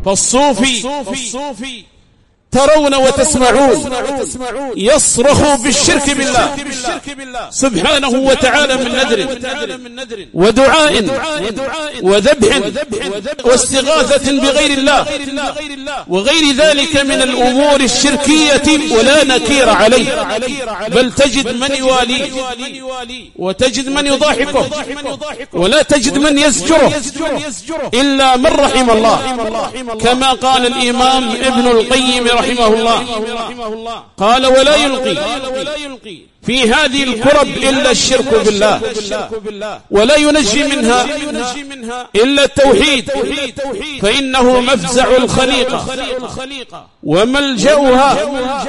فالصوفي ترون وتسمعون يصرخ بالشرك بالله سبحانه وتعالى من نذر ودعاء وذبح واستغاثة بغير الله وغير ذلك من الأمور الشركية ولا نكير عليه، بل تجد من يواليه وتجد من يضاحكه ولا تجد من يزجره إلا من رحم الله، كما قال الإمام ابن القيم رحمه الله قال: ولا يلقي في هذه الكرب إلا الشرك بالله، ولا ينجي منها إلا التوحيد، فإنه مفزع الخليقة وملجأها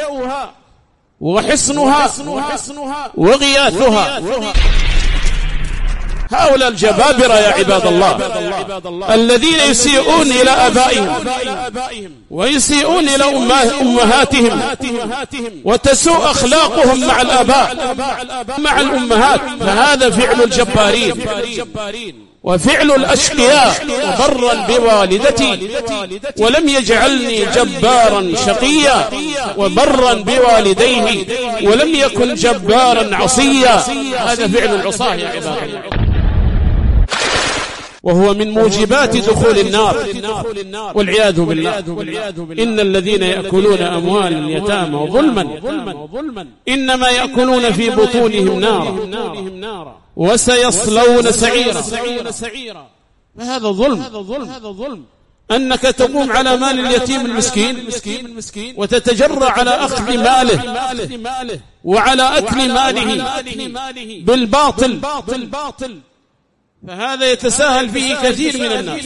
وحصنها وغياثها. هؤلاء الجبابرة يا عباد الله الذين يسيئون إلى آبائهم ويسيئون إلى أمهاتهم وتسوء أخلاقهم مع الآباء مع الأمهات، فهذا فعل الجبارين وفعل الأشقياء. وبرا بوالدتي ولم يجعلني جبارا شقيا، وبرا بوالديه ولم يكن جبارا عصيا. هذا فعل العصاة يا عباد الله، وهو من موجبات دخول النار والعياذ بالله. إن الذين يأكلون أموال اليتامى ظلما إنما يأكلون في بطونهم نارا وسيصلون سعيرا. فهذا ظلم أنك تقوم على مال اليتيم المسكين وتتجرأ على أخذ ماله وعلى أكل ماله بالباطل، فهذا يتساهل فيه كثير من الناس.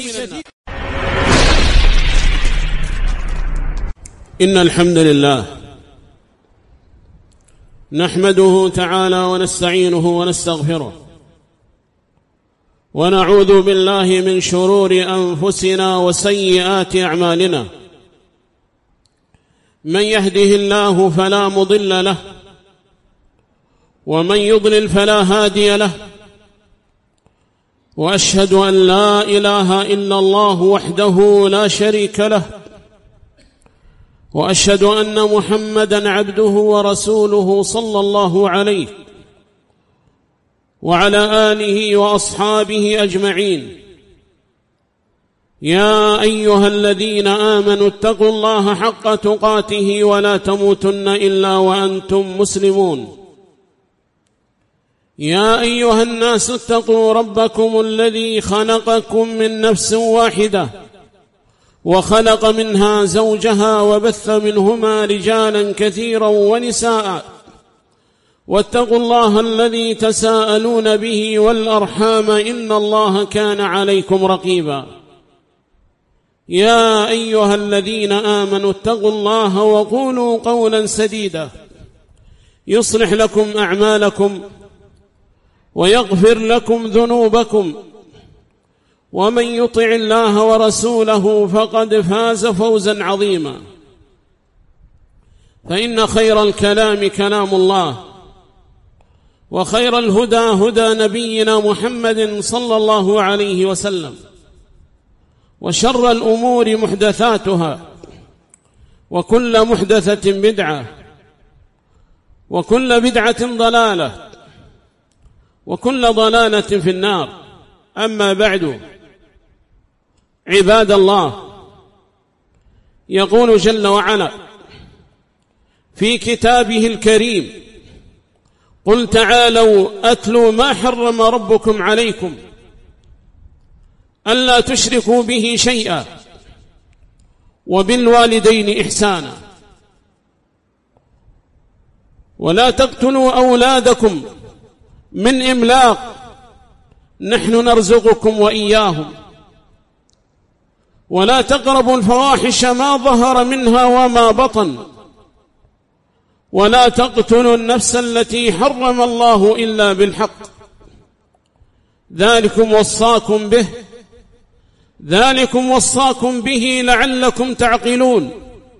إن الحمد لله نحمده تعالى ونستعينه ونستغفره ونعوذ بالله من شرور أنفسنا وسيئات أعمالنا. من يهده الله فلا مضل له ومن يضلل فلا هادي له، وأشهد أن لا إله إلا الله وحده لا شريك له، وأشهد أن محمدًا عبده ورسوله صلى الله عليه وعلى آله وأصحابه أجمعين. يا أيها الذين آمنوا اتقوا الله حق تقاته ولا تموتن إلا وأنتم مسلمون. يا أيها الناس اتقوا ربكم الذي خلقكم من نفس واحدة وخلق منها زوجها وبث منهما رجالا كثيرا ونساء، واتقوا الله الذي تساءلون به والأرحام إن الله كان عليكم رقيبا. يا أيها الذين آمنوا اتقوا الله وقولوا قولا سديدا يصلح لكم أعمالكم ويغفر لكم ذنوبكم، ومن يطع الله ورسوله فقد فاز فوزا عظيما. فإن خير الكلام كلام الله، وخير الهدى هدى نبينا محمد صلى الله عليه وسلم، وشر الأمور محدثاتها، وكل محدثة بدعة، وكل بدعة ضلالة، وكل ضلالة في النار. أما بعد، عباد الله، يقول جل وعلا في كتابه الكريم: قل تعالوا أتلوا ما حرم ربكم عليكم ألا تشركوا به شيئا وبالوالدين إحسانا ولا تقتلوا أولادكم من إملاق نحن نرزقكم وإياهم ولا تقربوا الفواحش ما ظهر منها وما بطن ولا تقتلوا النفس التي حرم الله إلا بالحق ذلكم وصاكم به لعلكم تعقلون.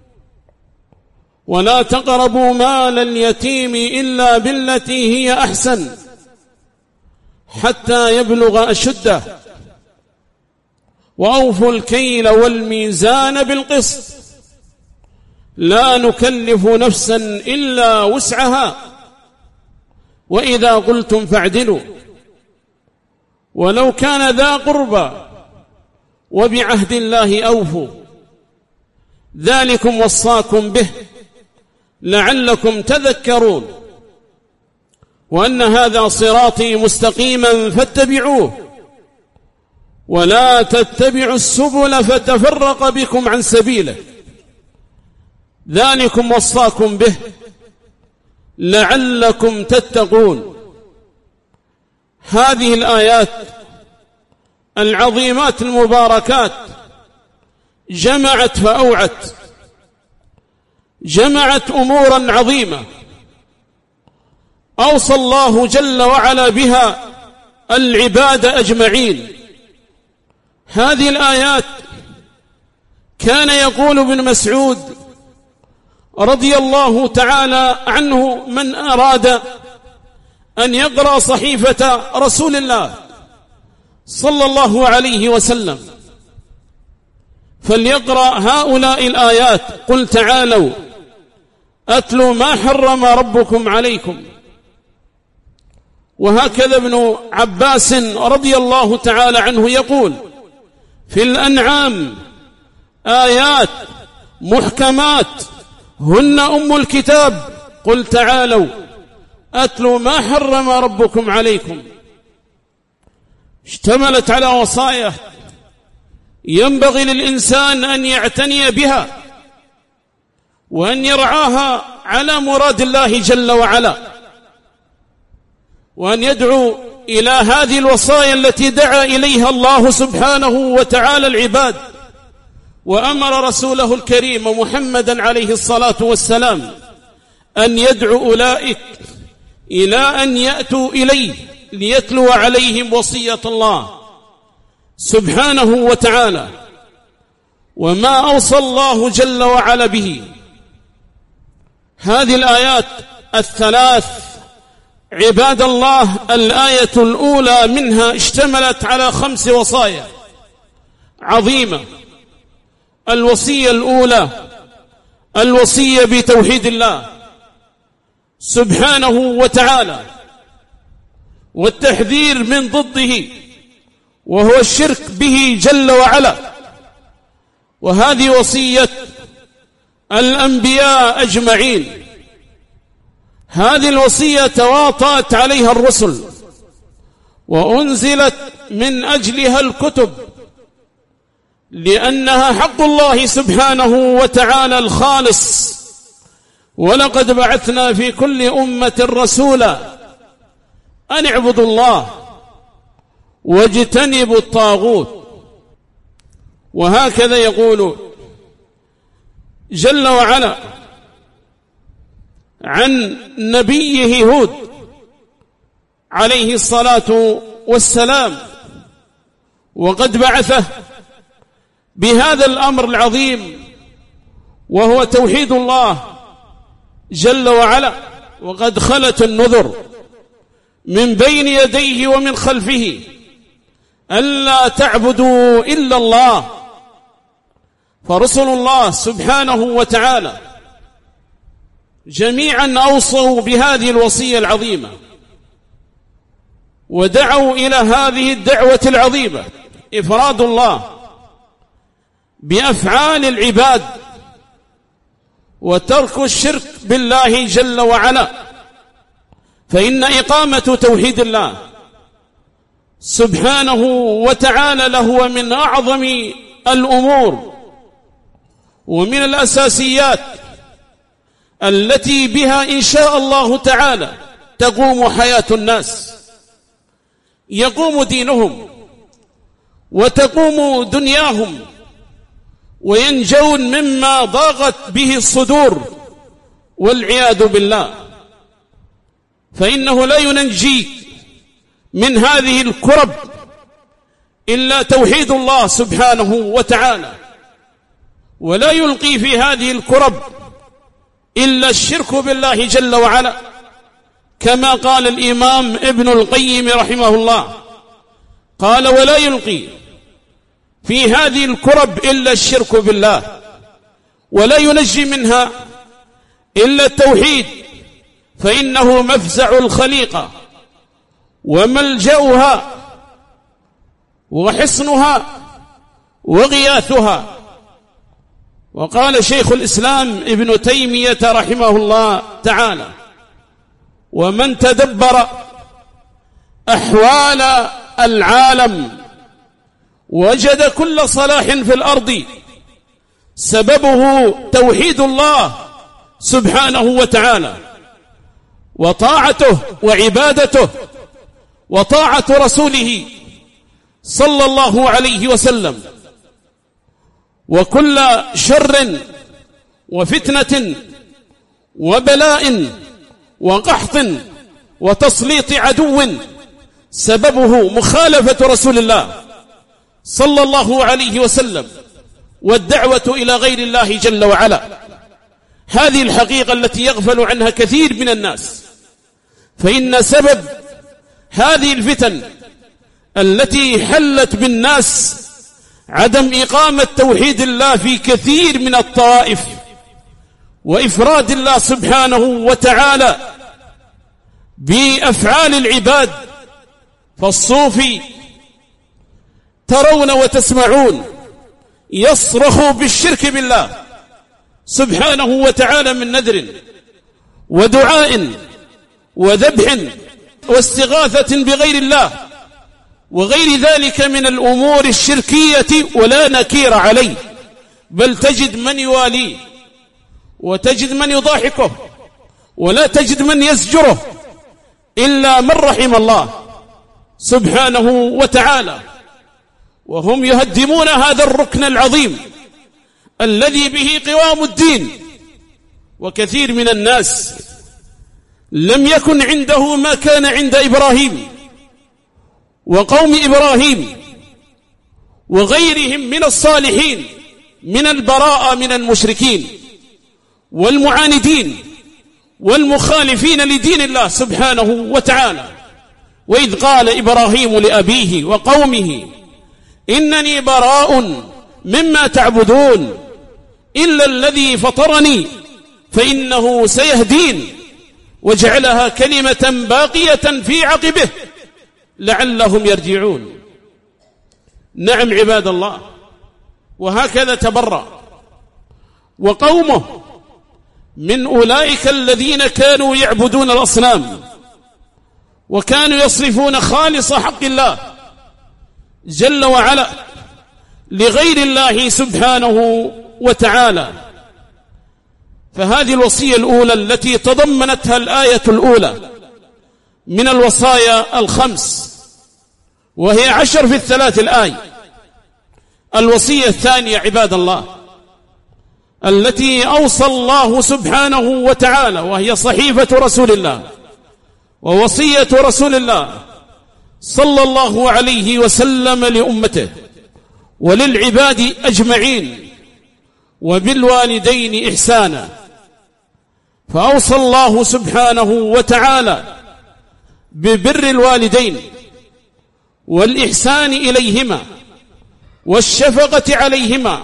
ولا تقربوا مال اليتيم إلا بالتي هي أحسن حتى يبلغ أشده وأوفوا الكيل والميزان بالقسط لا نكلف نفسا إلا وسعها وإذا قلتم فاعدلوا ولو كان ذا قربى وبعهد الله أوفوا ذلكم وصاكم به لعلكم تذكرون وأن هذا صراطي مستقيما فاتبعوه ولا تتبعوا السبل فتفرق بكم عن سبيله ذلكم وصاكم به لعلكم تتقون. هذه الآيات العظيمات المباركات جمعت فأوعت، جمعت أمورا عظيمة أوصى الله جل وعلا بها العباد أجمعين. هذه الآيات كان يقول ابن مسعود رضي الله تعالى عنه من أراد أن يقرأ صحيفة رسول الله صلى الله عليه وسلم فليقرأ هؤلاء الآيات: قل تعالوا أتلوا ما حرم ربكم عليكم. وهكذا ابن عباس رضي الله تعالى عنه يقول: في الأنعام آيات محكمات هن أم الكتاب، قل تعالوا أتلوا ما حرم ربكم عليكم. اشتملت على وصايا ينبغي للإنسان أن يعتني بها وأن يرعاها على مراد الله جل وعلا، وأن يدعو إلى هذه الوصايا التي دعا إليها الله سبحانه وتعالى العباد، وأمر رسوله الكريم محمدا عليه الصلاة والسلام أن يدعو أولئك إلى أن يأتوا إليه ليتلو عليهم وصية الله سبحانه وتعالى وما أوصى الله جل وعلا به. هذه الآيات الثلاث عباد الله، الآية الأولى منها اشتملت على 5 وصايا عظيمة. الوصية الأولى الوصية بتوحيد الله سبحانه وتعالى والتحذير من ضده وهو الشرك به جل وعلا، وهذه وصية الأنبياء أجمعين. هذه الوصية تواطأت عليها الرسل وأنزلت من أجلها الكتب لأنها حق الله سبحانه وتعالى الخالص. ولقد بعثنا في كل أمة رسولا أن اعبدوا الله واجتنبوا الطاغوت. وهكذا يقول جل وعلا عن نبيه هود عليه الصلاة والسلام وقد بعثه بهذا الأمر العظيم وهو توحيد الله جل وعلا، وقد خلت النذر من بين يديه ومن خلفه ألا تعبدوا إلا الله. فرسل الله سبحانه وتعالى جميعا أوصوا بهذه الوصية العظيمة ودعوا إلى هذه الدعوة العظيمة: إفراد الله بأفعال العباد وترك الشرك بالله جل وعلا. فإن إقامة توحيد الله سبحانه وتعالى لهو من أعظم الأمور ومن الأساسيات التي بها إن شاء الله تعالى تقوم حياة الناس، يقوم دينهم وتقوم دنياهم وينجون مما ضاقت به الصدور والعياذ بالله. فإنه لا ينجي من هذه الكرب إلا توحيد الله سبحانه وتعالى، ولا يلقي في هذه الكرب إلا الشرك بالله جل وعلا، كما قال الإمام ابن القيم رحمه الله، قال: ولا يلقي في هذه الكرب إلا الشرك بالله، ولا ينجي منها إلا التوحيد، فإنه مفزع الخليقة وملجأها وحصنها وغياثها. وقال شيخ الإسلام ابن تيمية رحمه الله تعالى: ومن تدبر أحوال العالم وجد كل صلاح في الأرض سببه توحيد الله سبحانه وتعالى، وطاعته وعبادته، وطاعة رسوله صلى الله عليه وسلم. وكل شر وفتنة وبلاء وقحط وتسليط عدو سببه مخالفة رسول الله صلى الله عليه وسلم والدعوة إلى غير الله جل وعلا. هذه الحقيقة التي يغفل عنها كثير من الناس، فإن سبب هذه الفتن التي حلت بالناس عدم إقامة توحيد الله في كثير من الطوائف وإفراد الله سبحانه وتعالى بأفعال العباد. فالصوفي ترون وتسمعون يصرخ بالشرك بالله سبحانه وتعالى من نذر ودعاء وذبح واستغاثة بغير الله وغير ذلك من الأمور الشركية، ولا نكير عليه، بل تجد من يواليه وتجد من يضاحكه ولا تجد من يزجره إلا من رحم الله سبحانه وتعالى. وهم يهدمون هذا الركن العظيم الذي به قوام الدين. وكثير من الناس لم يكن عنده ما كان عند إبراهيم وقوم إبراهيم وغيرهم من الصالحين من البراءة من المشركين والمعاندين والمخالفين لدين الله سبحانه وتعالى. وإذ قال إبراهيم لأبيه وقومه إنني براء مما تعبدون إلا الذي فطرني فإنه سيهدين، وجعلها كلمة باقية في عقبه لعلهم يرجعون. نعم عباد الله، وهكذا تبرأ وقومه من أولئك الذين كانوا يعبدون الأصنام وكانوا يصرفون خالص حق الله جل وعلا لغير الله سبحانه وتعالى. فهذه الوصية الأولى التي تضمنتها الآية الأولى من الوصايا الخمس، وهي 10 في 3 الآية. الوصية الثانية عباد الله التي أوصى الله سبحانه وتعالى، وهي صحيفة رسول الله ووصية رسول الله صلى الله عليه وسلم لأمته وللعباد أجمعين، وبالوالدين إحسانا. فأوصى الله سبحانه وتعالى ببر الوالدين والإحسان إليهما والشفقة عليهما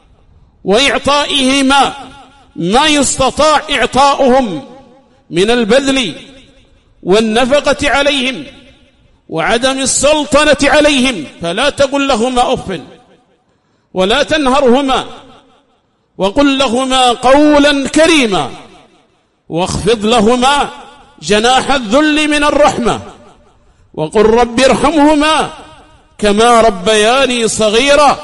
وإعطائهما ما يستطاع إعطاؤهم من البذل والنفقة عليهم وعدم السلطنة عليهم. فلا تقل لهما أف ولا تنهرهما وقل لهما قولا كريما واخفض لهما جناح الذل من الرحمة وقل رب ارحمهما كما ربياني صغيرا.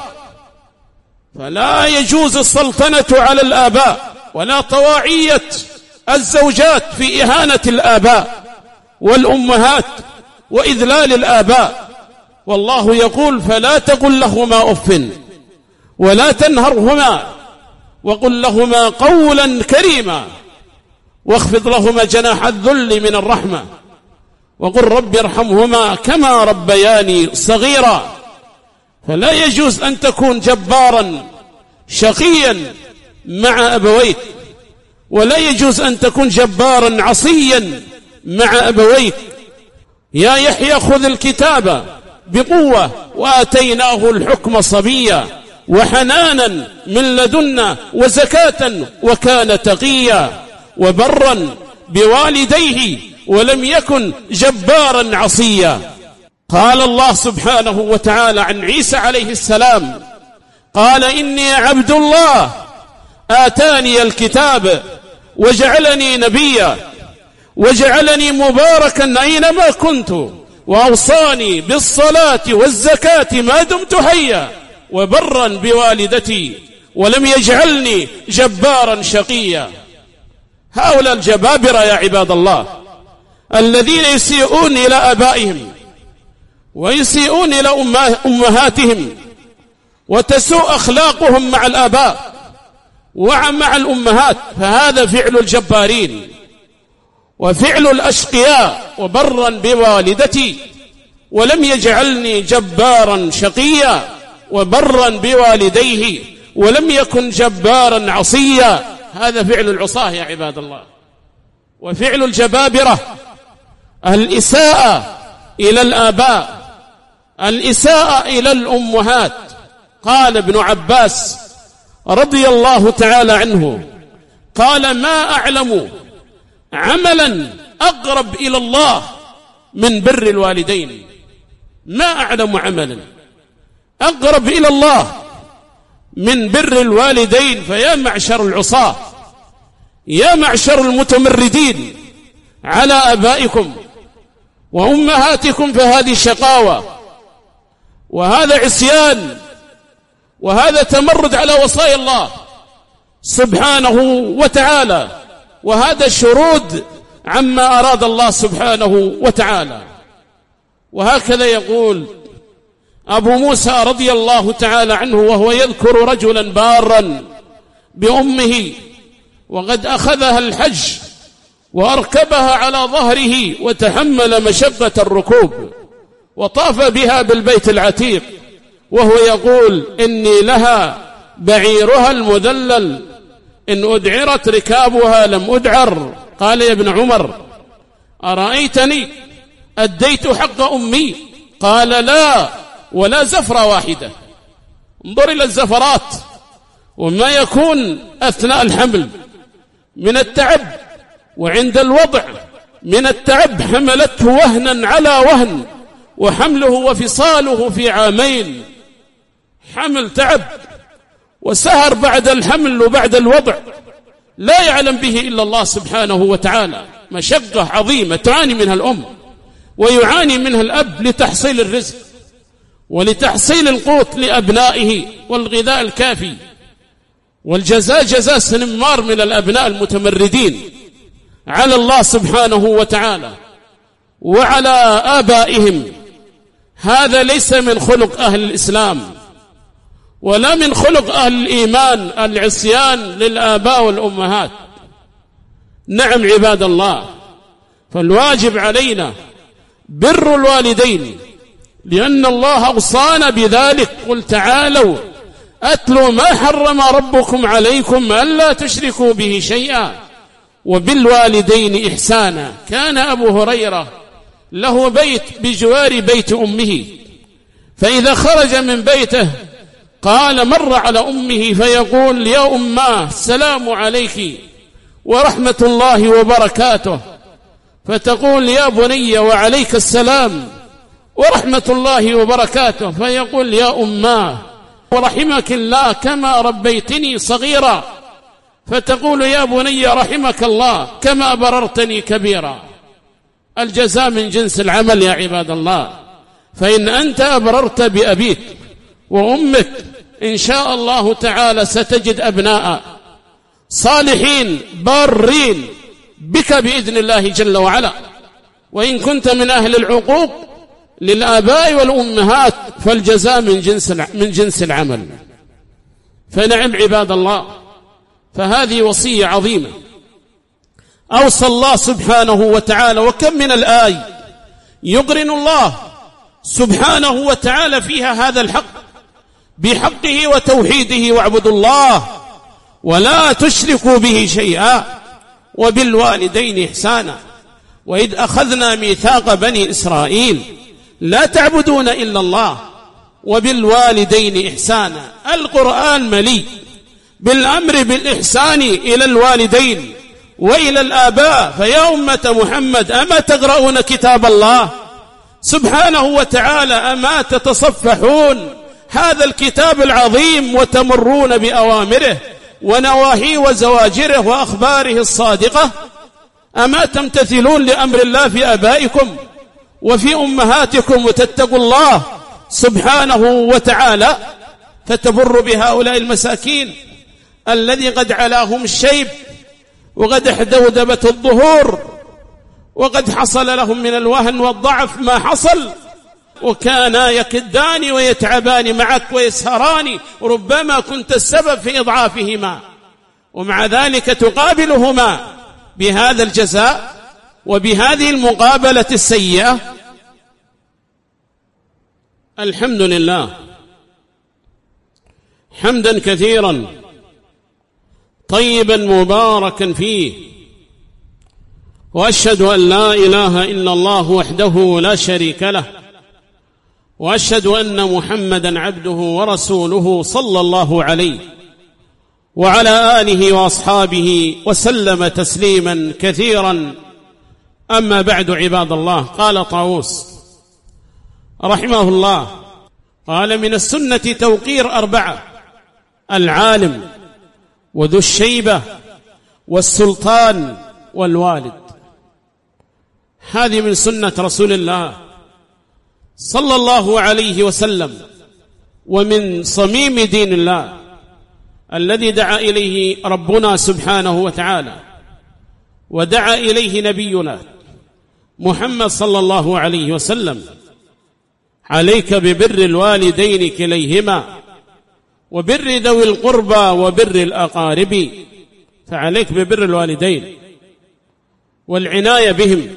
فلا يجوز السلطنة على الآباء ولا طواعية الزوجات في إهانة الآباء والأمهات وإذلال الآباء. والله يقول فلا تقل لهما أف ولا تنهرهما وقل لهما قولا كريما واخفض لهما جناح الذل من الرحمة وقل رب ارحمهما كما ربياني صغيرا. فلا يجوز أن تكون جبارا شقيا مع أبويك، ولا يجوز أن تكون جبارا عصيا مع أبويك. يا يحيى خذ الكتاب بقوة وآتيناه الحكم صبيا وحنانا من لدنا وزكاة وكان تقيا وبرا بوالديه ولم يكن جبارا عصيا. قال الله سبحانه وتعالى عن عيسى عليه السلام قال إني عبد الله آتاني الكتاب وجعلني نبيا وجعلني مباركا أينما كنت وأوصاني بالصلاة والزكاة ما دمت حيا وبرا بوالدتي ولم يجعلني جبارا شقيا. هؤلاء الجبابرة يا عباد الله الذين يسيئون إلى آبائهم ويسيئون إلى أمهاتهم وتسوء أخلاقهم مع الآباء ومع الأمهات، فهذا فعل الجبارين وفعل الأشقياء. وبرا بوالدتي ولم يجعلني جبارا شقيا وبرا بوالديه ولم يكن جبارا عصيا. هذا فعل العصاة يا عباد الله. وفعل الجبابرة الإساءة إلى الآباء، الإساءة إلى الأمهات. قال ابن عباس رضي الله تعالى عنه قال ما أعلم عملا أقرب إلى الله من بر الوالدين. ما أعلم عملا أقرب إلى الله من بر الوالدين. فيا معشر العصاة، يا معشر المتمردين على آبائكم وأمهاتكم، فهذه شقاوة وهذا عصيان وهذا تمرد على وصايا الله سبحانه وتعالى، وهذا شرود عما أراد الله سبحانه وتعالى. وهكذا يقول أبو موسى رضي الله تعالى عنه وهو يذكر رجلا بارا بأمه وقد أخذها الحج وأركبها على ظهره وتحمل مشقة الركوب وطاف بها بالبيت العتيق، وهو يقول إني لها بعيرها المذلل إن أدعرت ركابها لم أدعر. قال يا ابن عمر أرأيتني أديت حق أمي؟ قال لا ولا زفرة واحدة. انظر إلى الزفرات وما يكون أثناء الحمل من التعب وعند الوضع من التعب، حملته وهنا على وهن، وحمله وفصاله في عامين. حمل تعب وسهر بعد الحمل وبعد الوضع لا يعلم به إلا الله سبحانه وتعالى. مشقة عظيمة تعاني منها الأم ويعاني منها الأب لتحصيل الرزق ولتحصيل القوت لأبنائه والغذاء الكافي. والجزاء جزاء سنمار من الأبناء المتمردين على الله سبحانه وتعالى وعلى آبائهم. هذا ليس من خلق أهل الإسلام ولا من خلق أهل الإيمان العصيان للآباء والأمهات. نعم عباد الله، فالواجب علينا بر الوالدين لأن الله أوصانا بذلك. قل تعالوا أتلوا ما حرم ربكم عليكم ألا تشركوا به شيئا وبالوالدين إحسانا. كان أبو هريرة له بيت بجوار بيت أمه، فإذا خرج من بيته قال مر على أمه فيقول يا أماه السلام عليك ورحمة الله وبركاته، فتقول يا بني وعليك السلام ورحمة الله وبركاته، فيقول يا أماه ورحمك الله كما ربيتني صغيرا، فتقول يا بني رحمك الله كما بررتني كبيرا. الجزاء من جنس العمل يا عباد الله. فإن أنت أبررت بأبيك وأمك إن شاء الله تعالى ستجد أبناء صالحين بارين بك بإذن الله جل وعلا. وإن كنت من أهل العقوق للآباء والأمهات فالجزاء من جنس العمل. فنعم عباد الله، فهذه وصية عظيمة أوصى الله سبحانه وتعالى. وكم من الآي يقرن الله سبحانه وتعالى فيها هذا الحق بحقه وتوحيده واعبدوا الله ولا تشركوا به شيئا وبالوالدين إحسانا وإذ أخذنا ميثاق بني إسرائيل لا تعبدون إلا الله وبالوالدين إحسانا. القرآن مليء بالأمر بالإحسان إلى الوالدين وإلى الآباء. فيا أمة محمد، أما تقرؤون كتاب الله سبحانه وتعالى؟ أما تتصفحون هذا الكتاب العظيم وتمرون بأوامره ونواهيه وزواجره وأخباره الصادقة؟ أما تمتثلون لأمر الله في آبائكم وفي أمهاتكم وتتقوا الله سبحانه وتعالى فتبر بهؤلاء المساكين الذي قد علاهم الشيب وقد احدودبت الظهور وقد حصل لهم من الوهن والضعف ما حصل، وكانا يكدان ويتعبان معك ويسهران، ربما كنت السبب في إضعافهما، ومع ذلك تقابلهما بهذا الجزاء وبهذه المقابلة السيئة. الحمد لله حمدا كثيرا طيبا مباركا فيه، وأشهد أن لا إله إلا الله وحده لا شريك له، وأشهد أن محمدا عبده ورسوله صلى الله عليه وعلى آله وأصحابه وسلم تسليما كثيرا. أما بعد، عباد الله، قال طاووس رحمه الله، قال: من السنة توقير 4: العالم وذو الشيبة والسلطان والوالد. هذه من سنة رسول الله صلى الله عليه وسلم، ومن صميم دين الله الذي دعا إليه ربنا سبحانه وتعالى ودعا إليه نبينا محمد صلى الله عليه وسلم: عليك ببر الوالدين كليهما وبر ذوي القربى وبر الأقارب. فعليك ببر الوالدين والعناية بهم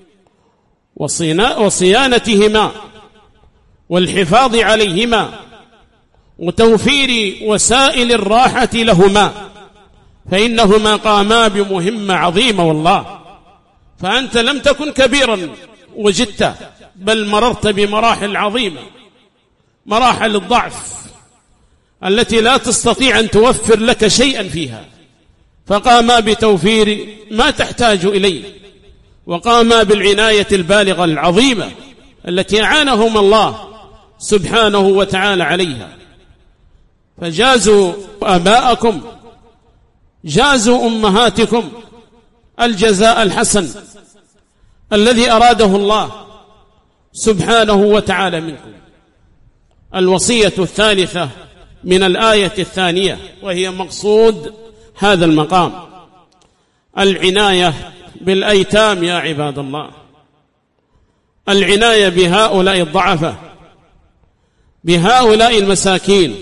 وصيانتهما والحفاظ عليهما وتوفير وسائل الراحة لهما، فإنهما قاما بمهمة عظيمة والله. فأنت لم تكن كبيرا وجدت، بل مررت بمراحل عظيمة، مراحل الضعف التي لا تستطيع أن توفر لك شيئا فيها، فقاما بتوفير ما تحتاج إليه، وقاما بالعناية البالغة العظيمة التي أعانهم الله سبحانه وتعالى عليها. فجازوا آباءكم، جازوا أمهاتكم الجزاء الحسن الذي أراده الله سبحانه وتعالى منكم. الوصية الثالثة من الآية الثانية، وهي مقصود هذا المقام: العناية بالأيتام. يا عباد الله، العناية بهؤلاء الضعفاء، بهؤلاء المساكين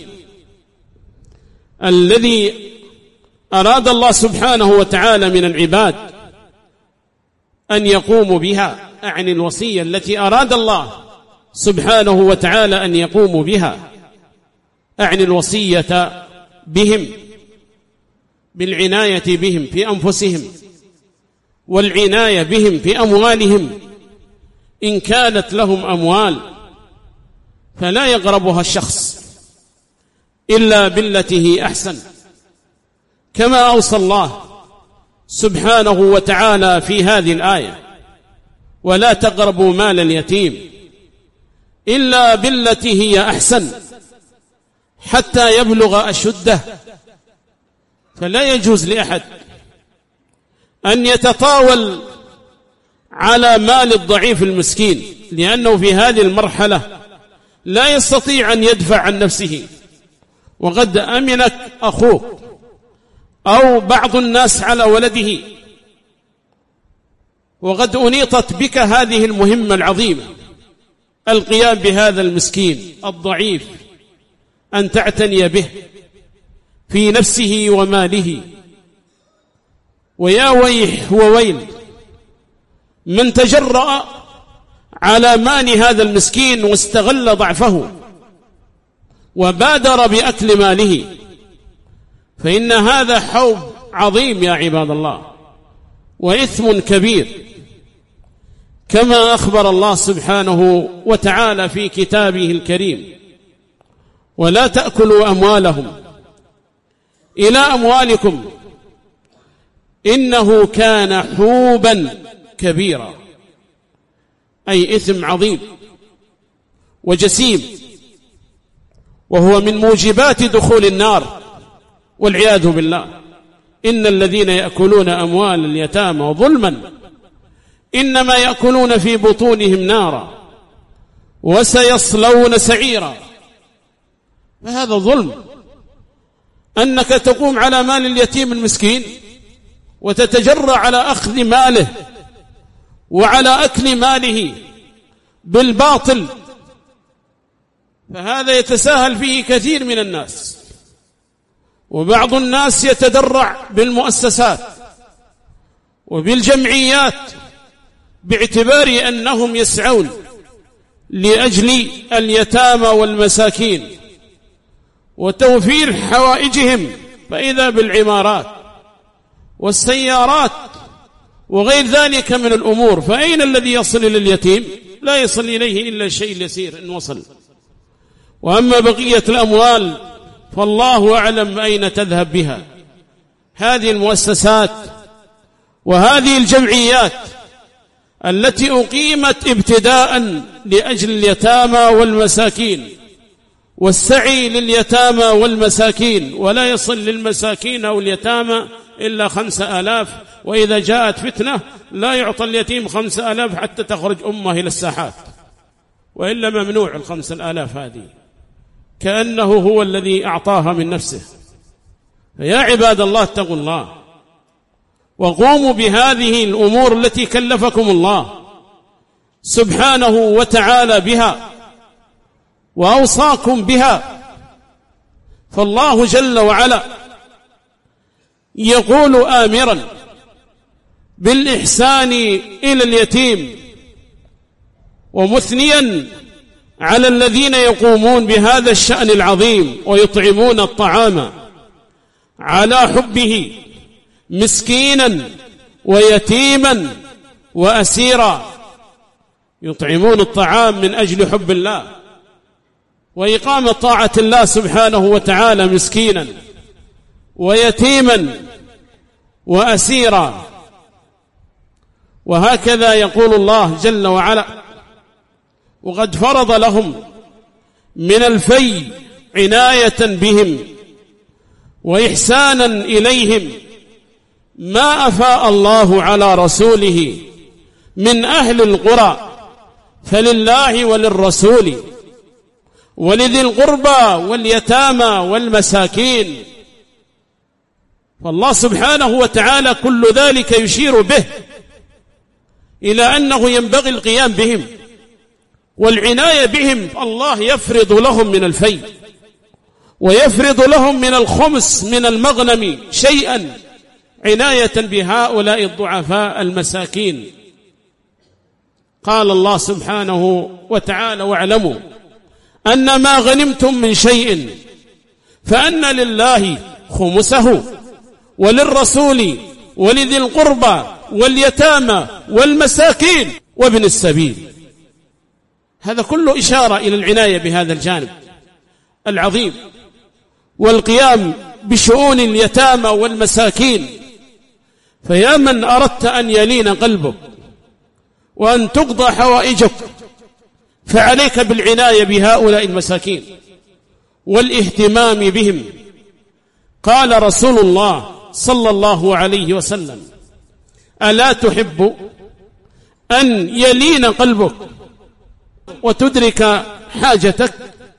الذي أراد الله سبحانه وتعالى من العباد أن يقوموا بها، أعني الوصية التي أراد الله سبحانه وتعالى أن يقوموا بها، أعني الوصية بهم، بالعناية بهم في أنفسهم، والعناية بهم في أموالهم. إن كانت لهم أموال فلا يقربها الشخص إلا بالتي هي أحسن، كما أوصى الله سبحانه وتعالى في هذه الآية: ولا تقربوا مال اليتيم إلا بالتي هي أحسن حتى يبلغ أشده. فلا يجوز لأحد أن يتطاول على مال الضعيف المسكين، لأنه في هذه المرحلة لا يستطيع أن يدفع عن نفسه، وقد أمنك أخوك أو بعض الناس على ولده، وقد أنيطت بك هذه المهمة العظيمة، القيام بهذا المسكين الضعيف، أن تعتني به في نفسه وماله. ويا ويح وويل من تجرأ على مال هذا المسكين واستغل ضعفه وبادر بأكل ماله، فإن هذا حوب عظيم يا عباد الله، وإثم كبير. كما أخبر الله سبحانه وتعالى في كتابه الكريم: ولا تأكلوا أموالهم إلى أموالكم إنه كان حوبا كبيرا، أي إثم عظيم وجسيم، وهو من موجبات دخول النار والعياذ بالله. إن الذين يأكلون أموال اليتامى ظلما إنما يأكلون في بطونهم نارا وسيصلون سعيرا. فهذا ظلم، أنك تقوم على مال اليتيم المسكين وتتجرأ على أخذ ماله وعلى أكل ماله بالباطل، فهذا يتساهل فيه كثير من الناس. وبعض الناس يتدرع بالمؤسسات وبالجمعيات باعتبار أنهم يسعون لأجل اليتامى والمساكين وتوفير حوائجهم، فإذا بالعمارات والسيارات وغير ذلك من الأمور. فأين الذي يصل إلى اليتيم؟ لا يصل إليه إلا الشيء اليسير إن وصل. وأما بقية الأموال فالله أعلم أين تذهب بها. هذه المؤسسات وهذه الجمعيات التي أقيمت ابتداء لأجل اليتامى والمساكين والسعي لليتامى والمساكين، ولا يصل للمساكين أو اليتامى إلا 5,000، وإذا جاءت فتنة لا يعطى اليتيم 5,000 حتى تخرج أمه إلى الساحات، وإلا ممنوع 5,000 هذه، كأنه هو الذي أعطاها من نفسه. فيا عباد الله اتقوا الله وقوموا بهذه الأمور التي كلفكم الله سبحانه وتعالى بها وأوصاكم بها. فالله جل وعلا يقول آمرا بالإحسان إلى اليتيم ومثنيا على الذين يقومون بهذا الشأن العظيم ويطعمون الطعام على حبه مسكينا ويتيما وأسيرا. يطعمون الطعام من أجل حب الله وإقامة طاعة الله سبحانه وتعالى مسكينا ويتيما وأسيرا. وهكذا يقول الله جل وعلا: وقد فرض لهم من الفي عناية بهم وإحسانا إليهم ما أفاء الله على رسوله من أهل القرى فلله وللرسول ولذي القربى واليتامى والمساكين. فالله سبحانه وتعالى كل ذلك يشير به إلى أنه ينبغي القيام بهم والعناية بهم. الله يفرض لهم من الفي ويفرض لهم من الخمس من المغنم شيئا عناية بهؤلاء الضعفاء المساكين. قال الله سبحانه وتعالى: واعلموا أن ما غنمتم من شيء فأن لله خمسه وللرسول ولذي القربى واليتامى والمساكين وابن السبيل. هذا كله إشارة إلى العناية بهذا الجانب العظيم والقيام بشؤون اليتامى والمساكين. فيا من أردت أن يلين قلبك وأن تقضى حوائجك فعليك بالعناية بهؤلاء المساكين والاهتمام بهم. قال رسول الله صلى الله عليه وسلم: ألا تحب أن يلين قلبك وتدرك حاجتك؟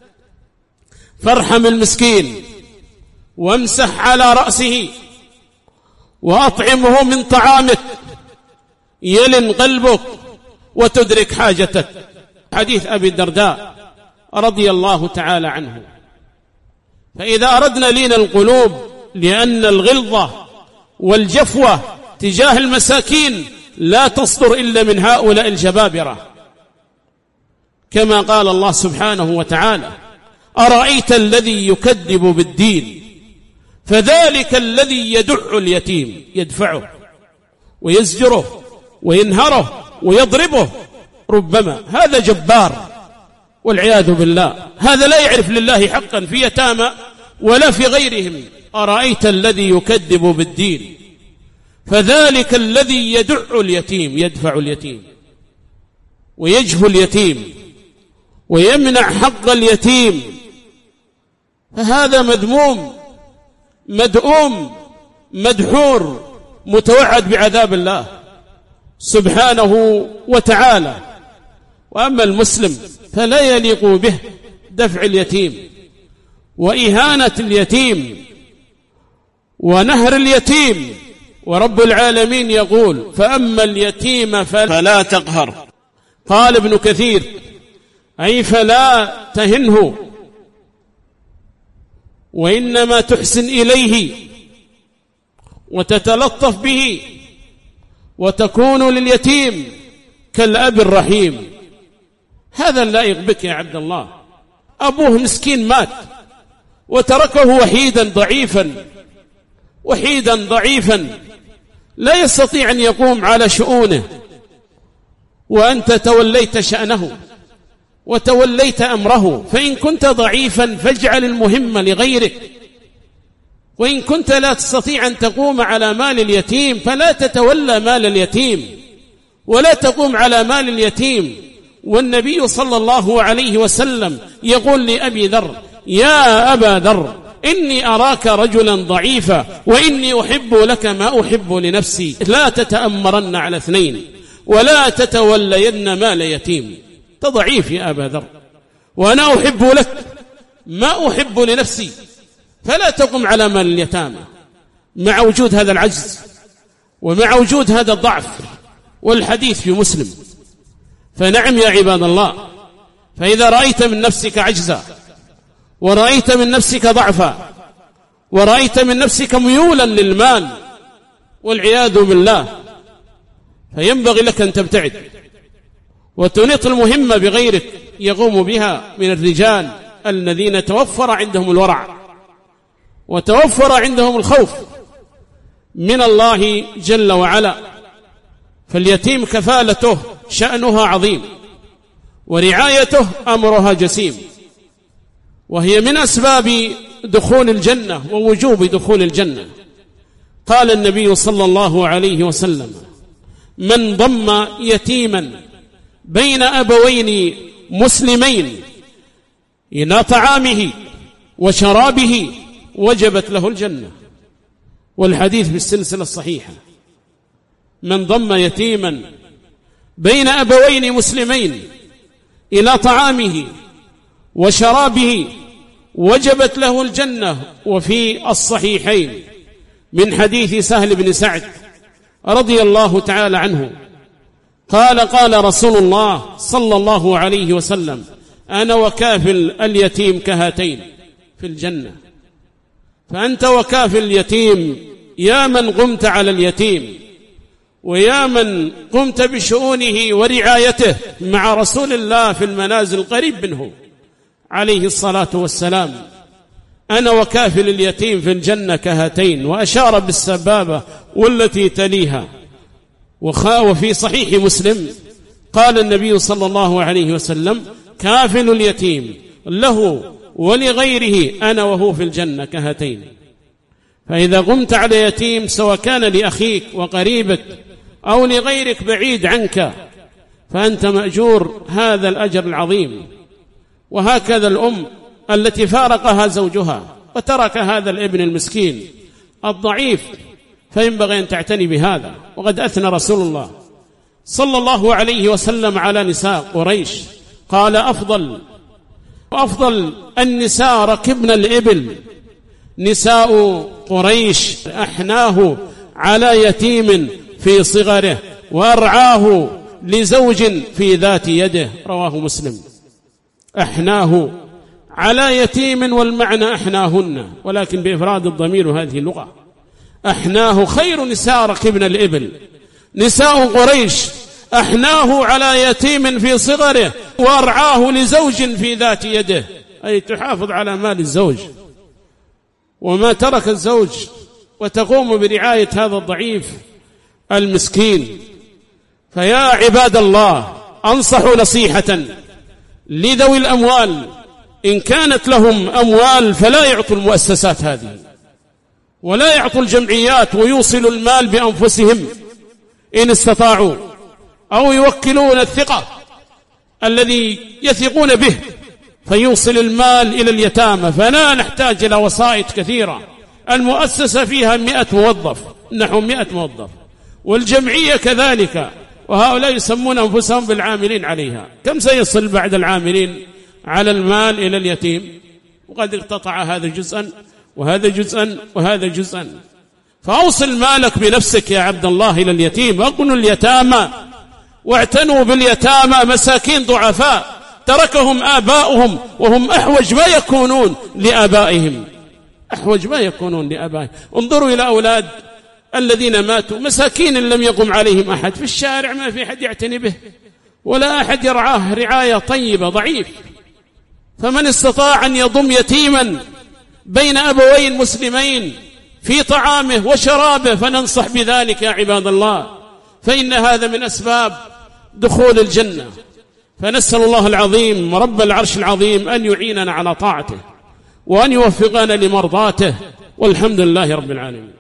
فارحم المسكين وامسح على رأسه وأطعمه من طعامك يلن قلبك وتدرك حاجتك. حديث أبي الدرداء رضي الله تعالى عنه. فإذا أردنا لين القلوب، لأن الغلظة والجفوة تجاه المساكين لا تصدر إلا من هؤلاء الجبابرة، كما قال الله سبحانه وتعالى: أرأيت الذي يكذب بالدين فذلك الذي يدع اليتيم، يدفعه ويزجره وينهره ويضربه ربما. هذا جبار والعياذ بالله، هذا لا يعرف لله حقا في يتامى ولا في غيرهم. أرأيت الذي يكذب بالدين فذلك الذي يدع اليتيم، يدفع اليتيم ويجهل اليتيم ويمنع حق اليتيم، فهذا مذموم مدؤوم مدحور متوعد بعذاب الله سبحانه وتعالى. وأما المسلم فلا يليق به دفع اليتيم وإهانة اليتيم ونهر اليتيم. ورب العالمين يقول: فأما اليتيم فلا تقهر. قال ابن كثير: أي فلا تهنه، وإنما تحسن إليه وتتلطف به وتكون لليتيم كالأب الرحيم. هذا اللائق بك يا عبد الله. أبوه مسكين مات وتركه وحيدا ضعيفا لا يستطيع أن يقوم على شؤونه، وأنت توليت شأنه وتوليت أمره. فإن كنت ضعيفا فاجعل المهم لغيرك، وإن كنت لا تستطيع أن تقوم على مال اليتيم فلا تتولى مال اليتيم ولا تقوم على مال اليتيم. والنبي صلى الله عليه وسلم يقول لأبي ذر: يا أبا ذر، إني أراك رجلا ضعيفا وإني أحب لك ما أحب لنفسي، لا تتأمرن على اثنين ولا تتولين مال يتيم. ضعيف يا أبا ذر وأنا أحب لك ما أحب لنفسي، فلا تقم على مال اليتامى مع وجود هذا العجز ومع وجود هذا الضعف. والحديث في مسلم. فنعم يا عباد الله، فإذا رأيت من نفسك عجزا ورأيت من نفسك ضعفا ورأيت من نفسك ميولا للمال والعياذ بالله، فينبغي لك أن تبتعد وتنيط المهمة بغيرك يقوم بها من الرجال الذين توفر عندهم الورع وتوفر عندهم الخوف من الله جل وعلا. فاليتيم كفالته شأنها عظيم ورعايته أمرها جسيم، وهي من أسباب دخول الجنة ووجوب دخول الجنة. قال النبي صلى الله عليه وسلم: من ضم يتيما بين أبوين مسلمين إلى طعامه وشرابه وجبت له الجنة. والحديث بالسلسلة الصحيحة: من ضم يتيما بين أبوين مسلمين إلى طعامه وشرابه وجبت له الجنة. وفي الصحيحين من حديث سهل بن سعد رضي الله تعالى عنه قال: قال رسول الله صلى الله عليه وسلم: أنا وكافل اليتيم كهاتين في الجنة. فأنت وكافل اليتيم يا من قمت على اليتيم ويا من قمت بشؤونه ورعايته مع رسول الله في المنازل قريب منه عليه الصلاة والسلام. أنا وكافل اليتيم في الجنة كهاتين، وأشار بالسبابة والتي تليها. وفي صحيح مسلم قال النبي صلى الله عليه وسلم: كافل اليتيم له ولغيره أنا وهو في الجنة كهاتين. فإذا قمت على يتيم سواء كان لأخيك وقريبك أو لغيرك بعيد عنك فأنت مأجور هذا الأجر العظيم. وهكذا الأم التي فارقها زوجها وترك هذا الابن المسكين الضعيف، فينبغي أن تعتني بهذا. وقد أثنى رسول الله صلى الله عليه وسلم على نساء قريش، قال: أفضل النساء ركبن الإبل نساء قريش، أحناه على يتيم في صغره وأرعاه لزوج في ذات يده. رواه مسلم. أحناه على يتيم، والمعنى أحناهن، ولكن بإفراد الضمير هذه اللغة. أحناه خير نساء ركبن الإبل نساء قريش، أحناه على يتيم في صغره وأرعاه لزوج في ذات يده، أي تحافظ على مال الزوج وما ترك الزوج وتقوم برعاية هذا الضعيف المسكين. فيا عباد الله، أنصح نصيحة لذوي الأموال، إن كانت لهم أموال فلا يعطوا المؤسسات هذه ولا يعطوا الجمعيات، ويوصلوا المال بأنفسهم إن استطاعوا، أو يوكلون الثقة الذي يثقون به فيوصل المال إلى اليتامى. فلا نحتاج إلى وسائط كثيرة. المؤسسة فيها 100 موظف، نحو 100 موظف، والجمعية كذلك، وهؤلاء يسمون أنفسهم بالعاملين عليها. كم سيصل بعد العاملين على المال إلى اليتيم؟ وقد اقتطع هذا جزءا وهذا جزءا وهذا جزءا. فأوصل مالك بنفسك يا عبد الله إلى اليتيم. أغنوا اليتامى واعتنوا باليتامى، مساكين ضعفاء تركهم آباؤهم وهم أحوج ما يكونون لآبائهم، أحوج ما يكونون لآبائهم. انظروا إلى أولاد الذين ماتوا، مساكين لم يقم عليهم أحد، في الشارع ما في أحد يعتني به ولا أحد يرعاه رعاية طيبة، ضعيف. فمن استطاع أن يضم يتيما بين أبوين مسلمين في طعامه وشرابه فننصح بذلك يا عباد الله، فإن هذا من أسباب دخول الجنة. فنسأل الله العظيم رب العرش العظيم أن يعيننا على طاعته وأن يوفقنا لمرضاته، والحمد لله رب العالمين.